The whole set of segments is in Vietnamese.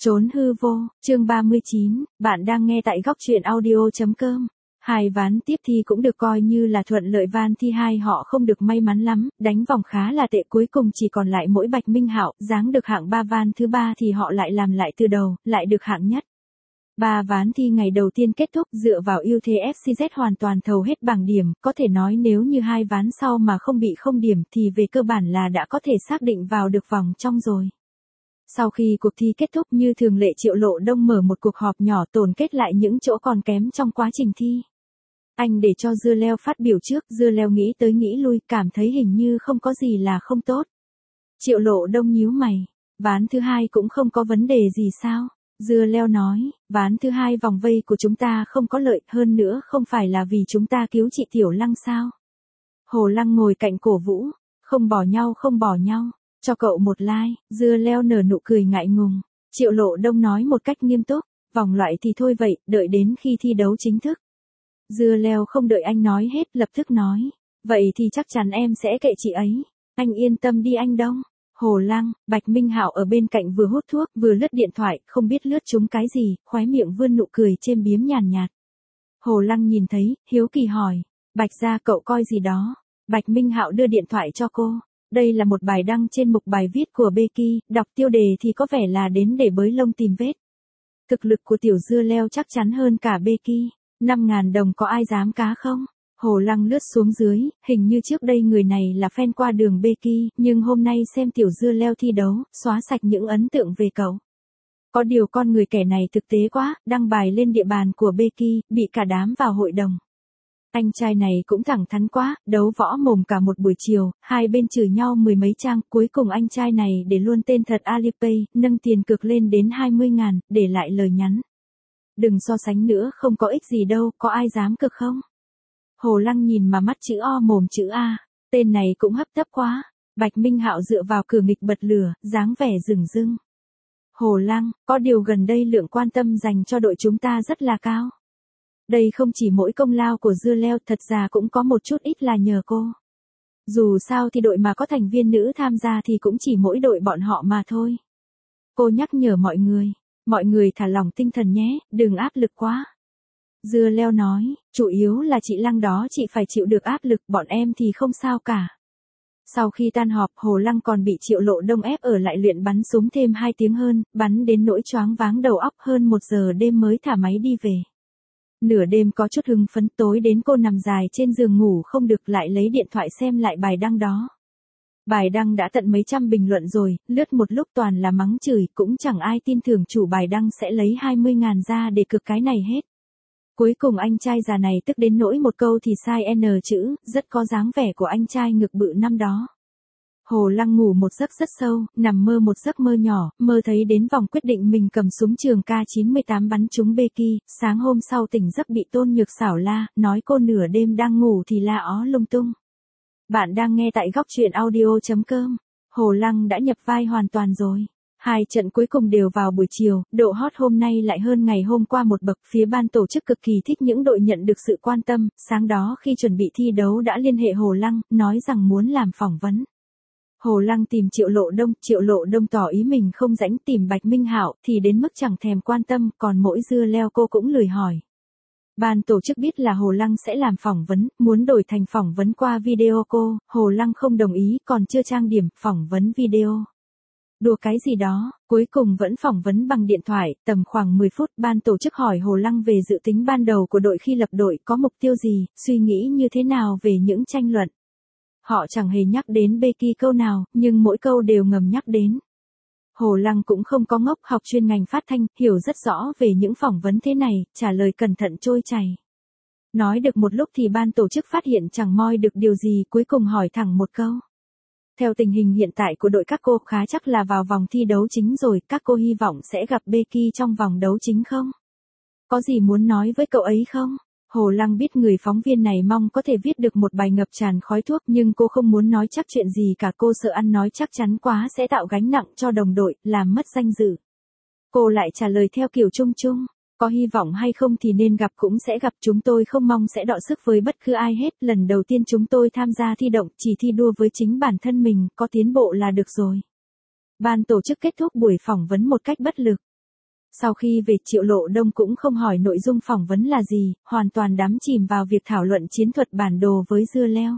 Trốn hư vô, chương 39, bạn đang nghe tại góc truyện audio.com. Hai ván tiếp thi cũng được coi như là thuận lợi, van thi hai họ không được may mắn lắm, đánh vòng khá là tệ, cuối cùng chỉ còn lại mỗi Bạch Minh Hạo, dáng được hạng 3, van thứ 3 thì họ lại làm lại từ đầu, lại được hạng nhất. 3 ván thi ngày đầu tiên kết thúc, dựa vào ưu thế FCZ hoàn toàn thầu hết bảng điểm, có thể nói nếu như hai ván sau mà không bị không điểm thì về cơ bản là đã có thể xác định vào được vòng trong rồi. Sau khi cuộc thi kết thúc, như thường lệ Triệu Lộ Đông mở một cuộc họp nhỏ tổng kết lại những chỗ còn kém trong quá trình thi. Anh để cho Dưa Leo phát biểu trước, Dưa Leo nghĩ tới nghĩ lui, cảm thấy hình như không có gì là không tốt. Triệu Lộ Đông nhíu mày, ván thứ hai cũng không có vấn đề gì sao? Dưa Leo nói, ván thứ hai vòng vây của chúng ta không có lợi, hơn nữa không phải là vì chúng ta cứu chị Tiểu Lăng sao? Hồ Lăng ngồi cạnh cổ vũ, không bỏ nhau. Cho cậu một like. Dưa Leo nở nụ cười ngại ngùng. Triệu Lộ Đông nói một cách nghiêm túc, vòng loại thì thôi vậy, đợi đến khi thi đấu chính thức. Dưa Leo không đợi anh nói hết, lập tức nói, vậy thì chắc chắn em sẽ kệ chị ấy. Anh yên tâm đi anh Đông. Hồ Lăng, Bạch Minh Hạo ở bên cạnh vừa hút thuốc vừa lướt điện thoại, không biết lướt trúng cái gì, khóe miệng vươn nụ cười chêm biếm nhàn nhạt. Hồ Lăng nhìn thấy, hiếu kỳ hỏi, Bạch gia cậu coi gì đó? Bạch Minh Hạo đưa điện thoại cho cô. Đây là một bài đăng trên mục bài viết của Becky, đọc tiêu đề thì có vẻ là đến để bới lông tìm vết. Thực lực của tiểu Dưa Leo chắc chắn hơn cả Becky. 5.000 đồng có ai dám cá không? Hồ Lăng lướt xuống dưới, hình như trước đây người này là fan qua đường Becky, nhưng hôm nay xem tiểu Dưa Leo thi đấu, xóa sạch những ấn tượng về cậu. Có điều con người kẻ này thực tế quá, đăng bài lên địa bàn của Becky, bị cả đám vào hội đồng. Anh trai này cũng thẳng thắn quá, đấu võ mồm cả một buổi chiều, hai bên chửi nhau mười mấy trang, cuối cùng anh trai này để luôn tên thật Alipay, nâng tiền cược lên đến 20.000, để lại lời nhắn. Đừng so sánh nữa, không có ích gì đâu, có ai dám cược không? Hồ Lăng nhìn mà mắt chữ O mồm chữ A, tên này cũng hấp tấp quá. Bạch Minh Hạo dựa vào cửa nghịch bật lửa, dáng vẻ rừng rưng. Hồ Lăng, có điều gần đây lượng quan tâm dành cho đội chúng ta rất là cao. Đây không chỉ mỗi công lao của Dưa Leo, thật ra cũng có một chút ít là nhờ cô. Dù sao thì đội mà có thành viên nữ tham gia thì cũng chỉ mỗi đội bọn họ mà thôi. Cô nhắc nhở mọi người thả lỏng tinh thần nhé, đừng áp lực quá. Dưa Leo nói, chủ yếu là chị Lăng đó, chị phải chịu được áp lực, bọn em thì không sao cả. Sau khi tan họp, Hồ Lăng còn bị Triệu Lộ Đông ép ở lại luyện bắn súng thêm 2 tiếng hơn, bắn đến nỗi choáng váng đầu óc, hơn 1 giờ đêm mới thả máy đi về. Nửa đêm có chút hưng phấn, tối đến cô nằm dài trên giường ngủ không được, lại lấy điện thoại xem lại bài đăng đó. Bài đăng đã tận mấy trăm bình luận rồi, lướt một lúc toàn là mắng chửi, cũng chẳng ai tin tưởng chủ bài đăng sẽ lấy 20.000 ra để cược cái này hết. Cuối cùng anh trai già này tức đến nỗi một câu thì sai N chữ, rất có dáng vẻ của anh trai ngực bự năm đó. Hồ Lăng ngủ một giấc rất sâu, nằm mơ một giấc mơ nhỏ, mơ thấy đến vòng quyết định mình cầm súng trường K98 bắn trúng Becky, sáng hôm sau tỉnh giấc bị Tôn Nhược Xảo la, nói cô nửa đêm đang ngủ thì la ó lung tung. Bạn đang nghe tại góc truyện audio.com. Hồ Lăng đã nhập vai hoàn toàn rồi. 2 trận cuối cùng đều vào buổi chiều, độ hot hôm nay lại hơn ngày hôm qua một bậc, phía ban tổ chức cực kỳ thích những đội nhận được sự quan tâm, sáng đó khi chuẩn bị thi đấu đã liên hệ Hồ Lăng, nói rằng muốn làm phỏng vấn. Hồ Lăng tìm Triệu Lộ Đông tỏ ý mình không rảnh, tìm Bạch Minh Hạo thì đến mức chẳng thèm quan tâm, còn mỗi Dưa Leo cô cũng lười hỏi. Ban tổ chức biết là Hồ Lăng sẽ làm phỏng vấn, muốn đổi thành phỏng vấn qua video cô, Hồ Lăng không đồng ý, còn chưa trang điểm, phỏng vấn video. Đùa cái gì đó, cuối cùng vẫn phỏng vấn bằng điện thoại, tầm khoảng 10 phút, ban tổ chức hỏi Hồ Lăng về dự tính ban đầu của đội khi lập đội, có mục tiêu gì, suy nghĩ như thế nào về những tranh luận. Họ chẳng hề nhắc đến Becky câu nào, nhưng mỗi câu đều ngầm nhắc đến. Hồ Lăng cũng không có ngốc, học chuyên ngành phát thanh, hiểu rất rõ về những phỏng vấn thế này, trả lời cẩn thận trôi chảy. Nói được một lúc thì ban tổ chức phát hiện chẳng moi được điều gì, cuối cùng hỏi thẳng một câu. Theo tình hình hiện tại của đội các cô, khá chắc là vào vòng thi đấu chính rồi, các cô hy vọng sẽ gặp Becky trong vòng đấu chính không? Có gì muốn nói với cậu ấy không? Hồ Lăng biết người phóng viên này mong có thể viết được một bài ngập tràn khói thuốc, nhưng cô không muốn nói chắc chuyện gì cả, cô sợ ăn nói chắc chắn quá sẽ tạo gánh nặng cho đồng đội, làm mất danh dự. Cô lại trả lời theo kiểu chung chung, có hy vọng hay không thì nên gặp cũng sẽ gặp, chúng tôi không mong sẽ đọ sức với bất cứ ai hết, lần đầu tiên chúng tôi tham gia thi động, chỉ thi đua với chính bản thân mình, có tiến bộ là được rồi. Ban tổ chức kết thúc buổi phỏng vấn một cách bất lực. Sau khi về Triệu Lộ Đông cũng không hỏi nội dung phỏng vấn là gì, hoàn toàn đắm chìm vào việc thảo luận chiến thuật bản đồ với dưa leo.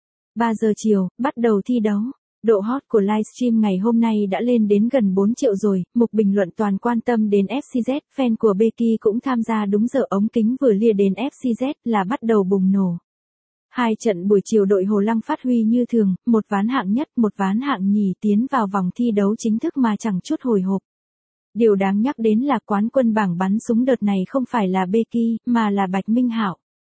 3 giờ chiều, bắt đầu thi đấu. Độ hot của livestream ngày hôm nay đã lên đến gần 4 triệu rồi, mục bình luận toàn quan tâm đến FCZ, fan của Becky cũng tham gia đúng giờ ống kính vừa lia đến FCZ là bắt đầu bùng nổ. Hai trận buổi chiều đội Hồ Lăng phát huy như thường, một ván hạng nhất, một ván hạng nhì tiến vào vòng thi đấu chính thức mà chẳng chút hồi hộp. Điều đáng nhắc đến là quán quân bảng bắn súng đợt này không phải là Becky, mà là Bạch Minh Hạo.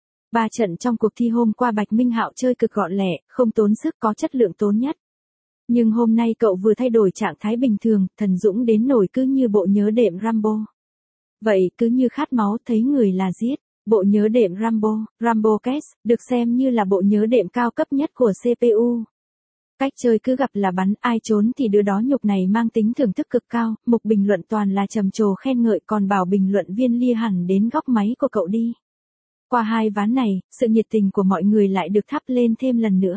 3 trận trong cuộc thi hôm qua Bạch Minh Hạo chơi cực gọn lẹ, không tốn sức có chất lượng tốn nhất. Nhưng hôm nay cậu vừa thay đổi trạng thái bình thường, thần dũng đến nổi cứ như bộ nhớ đệm Rambo. Vậy cứ như khát máu thấy người là giết. Bộ nhớ đệm Rambo Case, được xem như là bộ nhớ đệm cao cấp nhất của CPU. Cách chơi cứ gặp là bắn, ai trốn thì đứa đó nhục này mang tính thưởng thức cực cao, mục bình luận toàn là trầm trồ khen ngợi còn bảo bình luận viên lia hẳn đến góc máy của cậu đi. Qua 2 ván này, sự nhiệt tình của mọi người lại được thắp lên thêm lần nữa.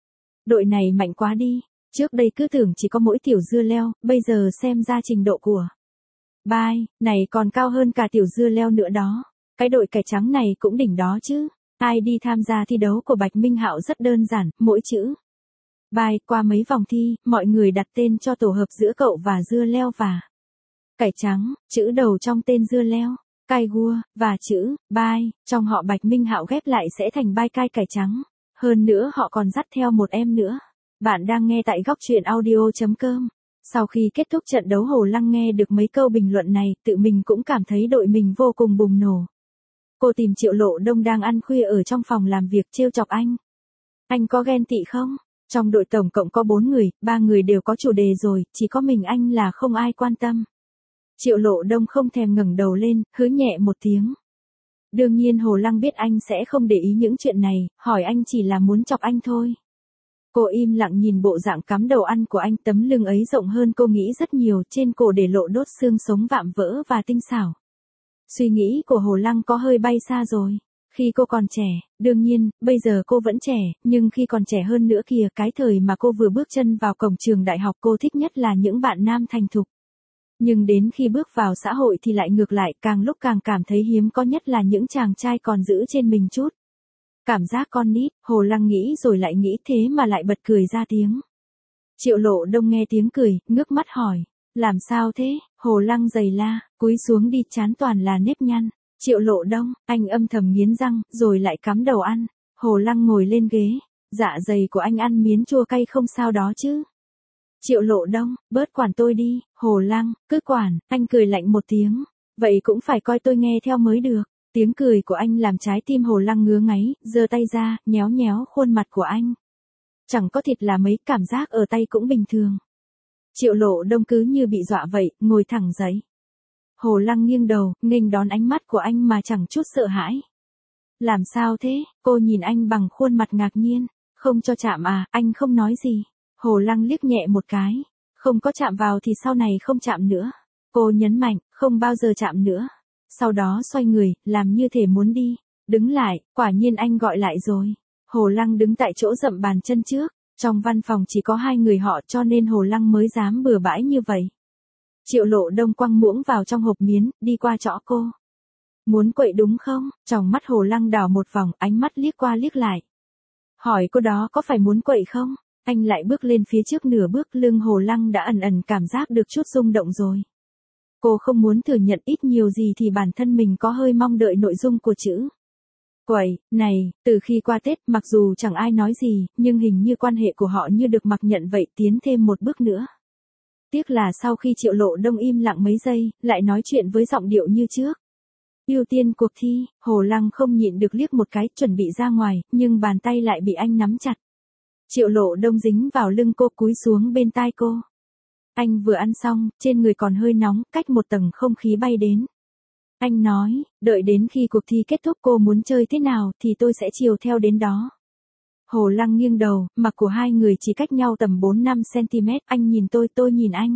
Đội này mạnh quá đi, trước đây cứ tưởng chỉ có mỗi tiểu dưa leo, bây giờ xem ra trình độ của Bai, này còn cao hơn cả tiểu dưa leo nữa đó. Cái đội cải trắng này cũng đỉnh đó chứ. Ai đi tham gia thi đấu của Bạch Minh Hạo rất đơn giản, mỗi chữ Bai. Qua mấy vòng thi, mọi người đặt tên cho tổ hợp giữa cậu và dưa leo và cải trắng, chữ đầu trong tên dưa leo, cai gua, và chữ Bai, trong họ Bạch Minh Hạo ghép lại sẽ thành Bai cai cải trắng. Hơn nữa họ còn dắt theo một em nữa. Bạn đang nghe tại góc truyện audio.com. Sau khi kết thúc trận đấu Hồ Lăng nghe được mấy câu bình luận này, tự mình cũng cảm thấy đội mình vô cùng bùng nổ. Cô tìm Triệu Lộ Đông đang ăn khuya ở trong phòng làm việc trêu chọc anh. Anh có ghen tị không? Trong đội tổng cộng có 4 người, 3 người đều có chủ đề rồi, chỉ có mình anh là không ai quan tâm. Triệu Lộ Đông không thèm ngẩng đầu lên, hứ nhẹ một tiếng. Đương nhiên Hồ Lăng biết anh sẽ không để ý những chuyện này, hỏi anh chỉ là muốn chọc anh thôi. Cô im lặng nhìn bộ dạng cắm đầu ăn của anh, tấm lưng ấy rộng hơn cô nghĩ rất nhiều, trên cổ để lộ đốt xương sống vạm vỡ và tinh xảo. Suy nghĩ của Hồ Lăng có hơi bay xa rồi. Khi cô còn trẻ, đương nhiên, bây giờ cô vẫn trẻ, nhưng khi còn trẻ hơn nữa kìa, cái thời mà cô vừa bước chân vào cổng trường đại học cô thích nhất là những bạn nam thành thục. Nhưng đến khi bước vào xã hội thì lại ngược lại, càng lúc càng cảm thấy hiếm có nhất là những chàng trai còn giữ trên mình chút cảm giác con nít. Hồ Lăng nghĩ rồi lại nghĩ thế mà lại bật cười ra tiếng. Triệu Lộ Đông nghe tiếng cười, ngước mắt hỏi. Làm sao thế? Hồ Lăng giày la, cúi xuống đi, trán toàn là nếp nhăn. Triệu Lộ Đông, anh âm thầm nghiến răng, rồi lại cắm đầu ăn. Hồ Lăng ngồi lên ghế. Dạ dày của anh ăn miến chua cay không sao đó chứ? Triệu Lộ Đông, bớt quản tôi đi. Hồ Lăng, cứ quản. Anh cười lạnh một tiếng. Vậy cũng phải coi tôi nghe theo mới được. Tiếng cười của anh làm trái tim Hồ Lăng ngứa ngáy, giơ tay ra, nhéo nhéo khuôn mặt của anh. Chẳng có thịt là mấy, cảm giác ở tay cũng bình thường. Triệu Lộ Đông cứ như bị dọa vậy, ngồi thẳng dậy. Hồ Lăng nghiêng đầu, nghênh đón ánh mắt của anh mà chẳng chút sợ hãi. Làm sao thế? Cô nhìn anh bằng khuôn mặt ngạc nhiên. Không cho chạm à? Anh không nói gì. Hồ Lăng liếc nhẹ một cái. Không có chạm vào thì sau này không chạm nữa. Cô nhấn mạnh, không bao giờ chạm nữa. Sau đó xoay người, làm như thể muốn đi. Đứng lại, quả nhiên anh gọi lại rồi. Hồ Lăng đứng tại chỗ dậm bàn chân trước. Trong văn phòng chỉ có 2 người họ cho nên Hồ Lăng mới dám bừa bãi như vậy. Triệu Lộ Đông quăng muỗng vào trong hộp miến, đi qua chỗ cô. Muốn quậy đúng không? Tròng mắt Hồ Lăng đảo một vòng, ánh mắt liếc qua liếc lại. Hỏi cô đó có phải muốn quậy không? Anh lại bước lên phía trước nửa bước, lưng Hồ Lăng đã ẩn ẩn cảm giác được chút rung động rồi. Cô không muốn thừa nhận, ít nhiều gì thì bản thân mình có hơi mong đợi nội dung của chữ quậy này. Từ khi qua Tết, mặc dù chẳng ai nói gì, nhưng hình như quan hệ của họ như được mặc nhận vậy, tiến thêm một bước nữa. Tiếc là sau khi Triệu Lộ Đông im lặng mấy giây, lại nói chuyện với giọng điệu như trước. Ưu tiên cuộc thi. Hồ Lăng không nhịn được liếc một cái, chuẩn bị ra ngoài, nhưng bàn tay lại bị anh nắm chặt. Triệu Lộ Đông dính vào lưng cô, cúi xuống bên tai cô. Anh vừa ăn xong, trên người còn hơi nóng, cách một tầng không khí bay đến. Anh nói, đợi đến khi cuộc thi kết thúc cô muốn chơi thế nào thì tôi sẽ chiều theo đến đó. Hồ Lăng nghiêng đầu, mặt của 2 người chỉ cách nhau tầm 4-5 cm, anh nhìn tôi nhìn anh.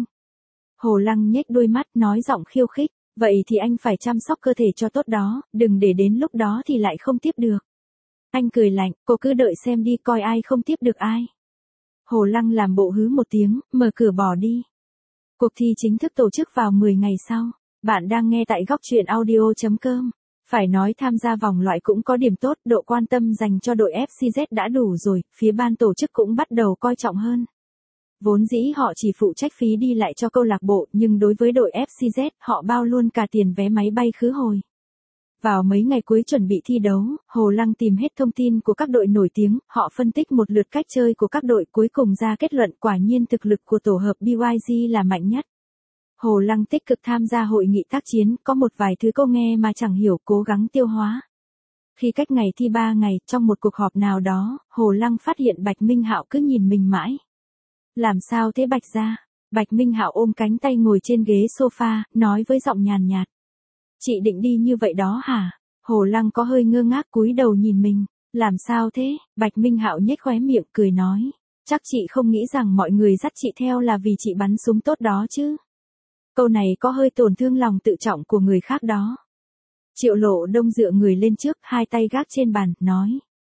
Hồ Lăng nhếch đôi mắt, nói giọng khiêu khích, vậy thì anh phải chăm sóc cơ thể cho tốt đó, đừng để đến lúc đó thì lại không tiếp được. Anh cười lạnh, cô cứ đợi xem đi, coi ai không tiếp được ai. Hồ Lăng làm bộ hứ một tiếng, mở cửa bỏ đi. Cuộc thi chính thức tổ chức vào 10 ngày sau. Bạn đang nghe tại góc truyện audio.com. Phải nói tham gia vòng loại cũng có điểm tốt, độ quan tâm dành cho đội FCZ đã đủ rồi, phía ban tổ chức cũng bắt đầu coi trọng hơn. Vốn dĩ họ chỉ phụ trách phí đi lại cho câu lạc bộ, nhưng đối với đội FCZ, họ bao luôn cả tiền vé máy bay khứ hồi. Vào mấy ngày cuối chuẩn bị thi đấu, Hồ Lăng tìm hết thông tin của các đội nổi tiếng, họ phân tích một lượt cách chơi của các đội, cuối cùng ra kết luận quả nhiên thực lực của tổ hợp BYG là mạnh nhất. Hồ Lăng tích cực tham gia hội nghị tác chiến, có một vài thứ cô nghe mà chẳng hiểu, cố gắng tiêu hóa. Khi cách ngày thi 3 ngày, trong một cuộc họp nào đó, Hồ Lăng phát hiện Bạch Minh Hạo cứ nhìn mình mãi. Làm sao thế Bạch gia? Bạch Minh Hạo ôm cánh tay ngồi trên ghế sofa, nói với giọng nhàn nhạt. Chị định đi như vậy đó hả? Hồ Lăng có hơi ngơ ngác cúi đầu nhìn mình. Làm sao thế? Bạch Minh Hạo nhếch khóe miệng cười nói. Chắc chị không nghĩ rằng mọi người dắt chị theo là vì chị bắn súng tốt đó chứ. Câu này có hơi tổn thương lòng tự trọng của người khác đó. Triệu Lộ Đông dựa người lên trước, hai tay gác trên bàn, nói.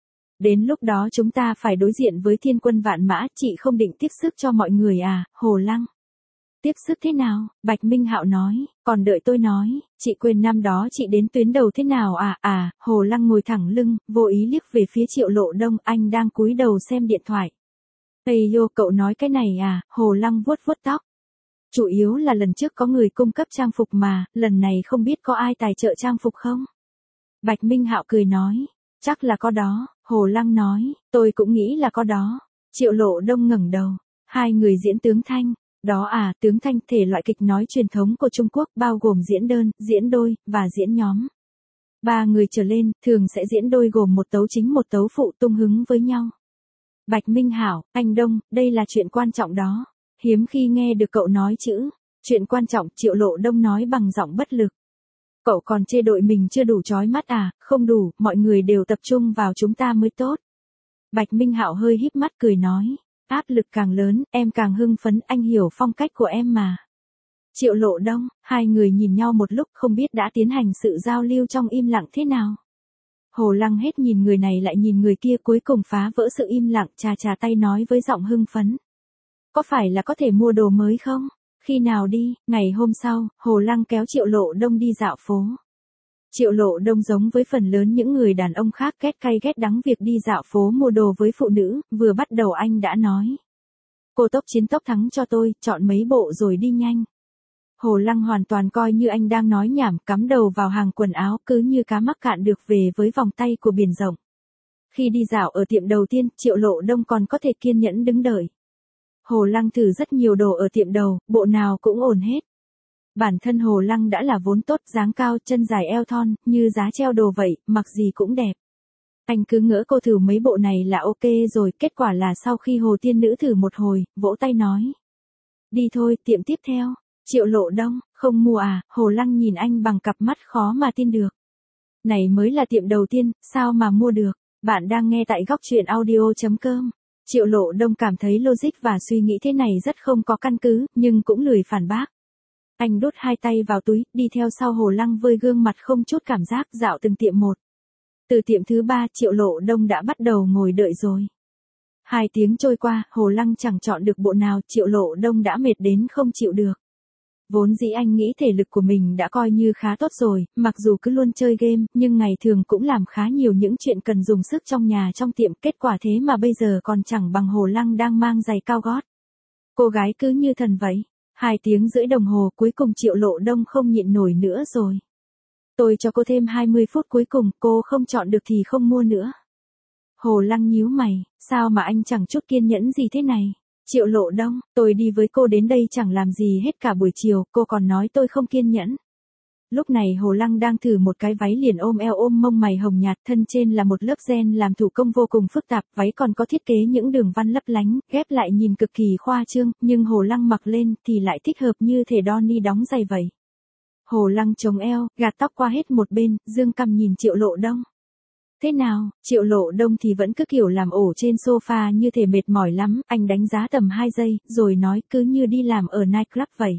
Đến lúc đó chúng ta phải đối diện với thiên quân vạn mã, chị không định tiếp sức cho mọi người à, Hồ Lăng? Tiếp sức thế nào? Bạch Minh Hạo nói, còn đợi tôi nói, chị quên năm đó chị đến tuyến đầu thế nào à, Hồ Lăng ngồi thẳng lưng, vô ý liếc về phía Triệu Lộ Đông, anh đang cúi đầu xem điện thoại. Ây yo, cậu nói cái này à, Hồ Lăng vuốt vuốt tóc. Chủ yếu là lần trước có người cung cấp trang phục mà, lần này không biết có ai tài trợ trang phục không? Bạch Minh Hạo cười nói, chắc là có đó, Hồ Lăng nói, tôi cũng nghĩ là có đó. Triệu Lộ Đông ngẩng đầu, hai người diễn tướng thanh, đó à, tướng thanh thể loại kịch nói truyền thống của Trung Quốc bao gồm diễn đơn, diễn đôi, và diễn nhóm. 3 người trở lên, thường sẽ diễn đôi gồm một tấu chính một tấu phụ tung hứng với nhau. Bạch Minh Hạo, anh Đông, đây là chuyện quan trọng đó. Hiếm khi nghe được cậu nói chữ, chuyện quan trọng, Triệu Lộ Đông nói bằng giọng bất lực. Cậu còn chê đội mình chưa đủ chói mắt à, không đủ, mọi người đều tập trung vào chúng ta mới tốt. Bạch Minh Hạo hơi híp mắt cười nói, áp lực càng lớn, em càng hưng phấn, anh hiểu phong cách của em mà. Triệu Lộ Đông, hai người nhìn nhau một lúc không biết đã tiến hành sự giao lưu trong im lặng thế nào. Hồ Lăng hết nhìn người này lại nhìn người kia, cuối cùng phá vỡ sự im lặng, chà tay nói với giọng hưng phấn. Có phải là có thể mua đồ mới không? Khi nào đi? Ngày hôm sau, Hồ Lăng kéo Triệu Lộ Đông đi dạo phố. Triệu Lộ Đông giống với phần lớn những người đàn ông khác ghét cay ghét đắng việc đi dạo phố mua đồ với phụ nữ, vừa bắt đầu anh đã nói. Cô tốc chiến tốc thắng cho tôi, chọn mấy bộ rồi đi nhanh. Hồ Lăng hoàn toàn coi như anh đang nói nhảm, cắm đầu vào hàng quần áo, cứ như cá mắc cạn được về với vòng tay của biển rộng. Khi đi dạo ở tiệm đầu tiên, Triệu Lộ Đông còn có thể kiên nhẫn đứng đợi. Hồ Lăng thử rất nhiều đồ ở tiệm đầu, bộ nào cũng ổn hết. Bản thân Hồ Lăng đã là vốn tốt, dáng cao, chân dài eo thon, như giá treo đồ vậy, mặc gì cũng đẹp. Anh cứ ngỡ cô thử mấy bộ này là ok rồi, kết quả là sau khi Hồ Tiên Nữ thử một hồi, vỗ tay nói. Đi thôi, tiệm tiếp theo. Triệu Lộ Đông, không mua à, Hồ Lăng nhìn anh bằng cặp mắt khó mà tin được. Này mới là tiệm đầu tiên, sao mà mua được? Bạn đang nghe tại góc truyện audio.com. Triệu Lộ Đông cảm thấy logic và suy nghĩ thế này rất không có căn cứ, nhưng cũng lười phản bác. Anh đút hai tay vào túi, đi theo sau Hồ Lăng với gương mặt không chút cảm giác, dạo từng tiệm một. Từ tiệm thứ 3, Triệu Lộ Đông đã bắt đầu ngồi đợi rồi. 2 tiếng trôi qua, Hồ Lăng chẳng chọn được bộ nào, Triệu Lộ Đông đã mệt đến không chịu được. Vốn dĩ anh nghĩ thể lực của mình đã coi như khá tốt rồi, mặc dù cứ luôn chơi game, nhưng ngày thường cũng làm khá nhiều những chuyện cần dùng sức trong nhà trong tiệm, kết quả thế mà bây giờ còn chẳng bằng Hồ Lăng đang mang giày cao gót. Cô gái cứ như thần vậy. 2 tiếng rưỡi đồng hồ, cuối cùng Triệu Lộ Đông không nhịn nổi nữa rồi. Tôi cho cô thêm 20 phút, cuối cùng cô không chọn được thì không mua nữa. Hồ Lăng nhíu mày, sao mà anh chẳng chút kiên nhẫn gì thế này? Triệu Lộ Đông, tôi đi với cô đến đây chẳng làm gì hết cả buổi chiều, cô còn nói tôi không kiên nhẫn. Lúc này Hồ Lăng đang thử một cái váy liền ôm eo ôm mông mày hồng nhạt, thân trên là một lớp ren làm thủ công vô cùng phức tạp, váy còn có thiết kế những đường văn lấp lánh, ghép lại nhìn cực kỳ khoa trương, nhưng Hồ Lăng mặc lên thì lại thích hợp như thể Donnie đóng giày vậy. Hồ Lăng chống eo, gạt tóc qua hết một bên, dương cằm nhìn Triệu Lộ Đông. Thế nào? Triệu Lộ Đông thì vẫn cứ kiểu làm ổ trên sofa như thể mệt mỏi lắm, anh đánh giá tầm 2 giây, rồi nói cứ như đi làm ở nightclub vậy.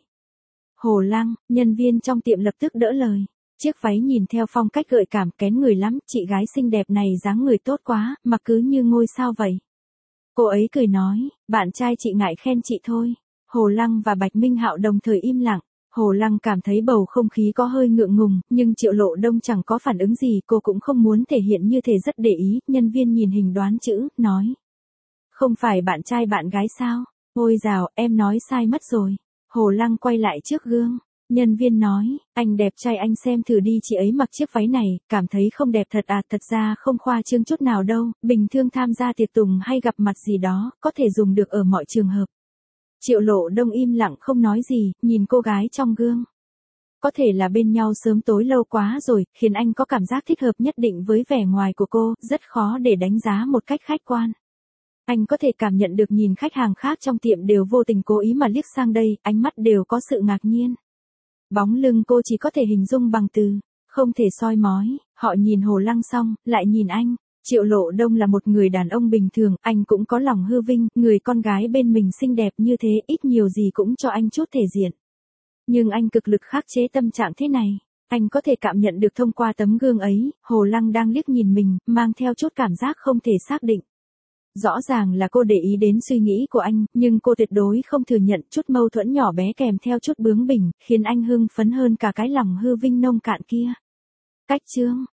Hồ Lăng, nhân viên trong tiệm lập tức đỡ lời. Chiếc váy nhìn theo phong cách gợi cảm, kén người lắm, chị gái xinh đẹp này dáng người tốt quá, mặc cứ như ngôi sao vậy. Cô ấy cười nói, bạn trai chị ngại khen chị thôi. Hồ Lăng và Bạch Minh Hạo đồng thời im lặng. Hồ Lăng cảm thấy bầu không khí có hơi ngượng ngùng, nhưng Triệu Lộ Đông chẳng có phản ứng gì, cô cũng không muốn thể hiện như thể rất để ý, nhân viên nhìn hình đoán chữ, nói. Không phải bạn trai bạn gái sao? Ôi dào, em nói sai mất rồi. Hồ Lăng quay lại trước gương. Nhân viên nói, anh đẹp trai anh xem thử đi, chị ấy mặc chiếc váy này, cảm thấy không đẹp thật à? Thật ra không khoa trương chút nào đâu, bình thường tham gia tiệc tùng hay gặp mặt gì đó, có thể dùng được ở mọi trường hợp. Triệu Lộ Đông im lặng không nói gì, nhìn cô gái trong gương. Có thể là bên nhau sớm tối lâu quá rồi, khiến anh có cảm giác thích hợp nhất định với vẻ ngoài của cô, rất khó để đánh giá một cách khách quan. Anh có thể cảm nhận được nhìn khách hàng khác trong tiệm đều vô tình cố ý mà liếc sang đây, ánh mắt đều có sự ngạc nhiên. Bóng lưng cô chỉ có thể hình dung bằng từ, không thể soi mói. Họ nhìn Hồ Lăng xong, lại nhìn anh. Triệu Lộ Đông là một người đàn ông bình thường, anh cũng có lòng hư vinh, người con gái bên mình xinh đẹp như thế, ít nhiều gì cũng cho anh chút thể diện. Nhưng anh cực lực khắc chế tâm trạng thế này. Anh có thể cảm nhận được thông qua tấm gương ấy, Hồ Lăng đang liếc nhìn mình, mang theo chút cảm giác không thể xác định. Rõ ràng là cô để ý đến suy nghĩ của anh, nhưng cô tuyệt đối không thừa nhận chút mâu thuẫn nhỏ bé kèm theo chút bướng bỉnh, khiến anh hưng phấn hơn cả cái lòng hư vinh nông cạn kia. Cách chương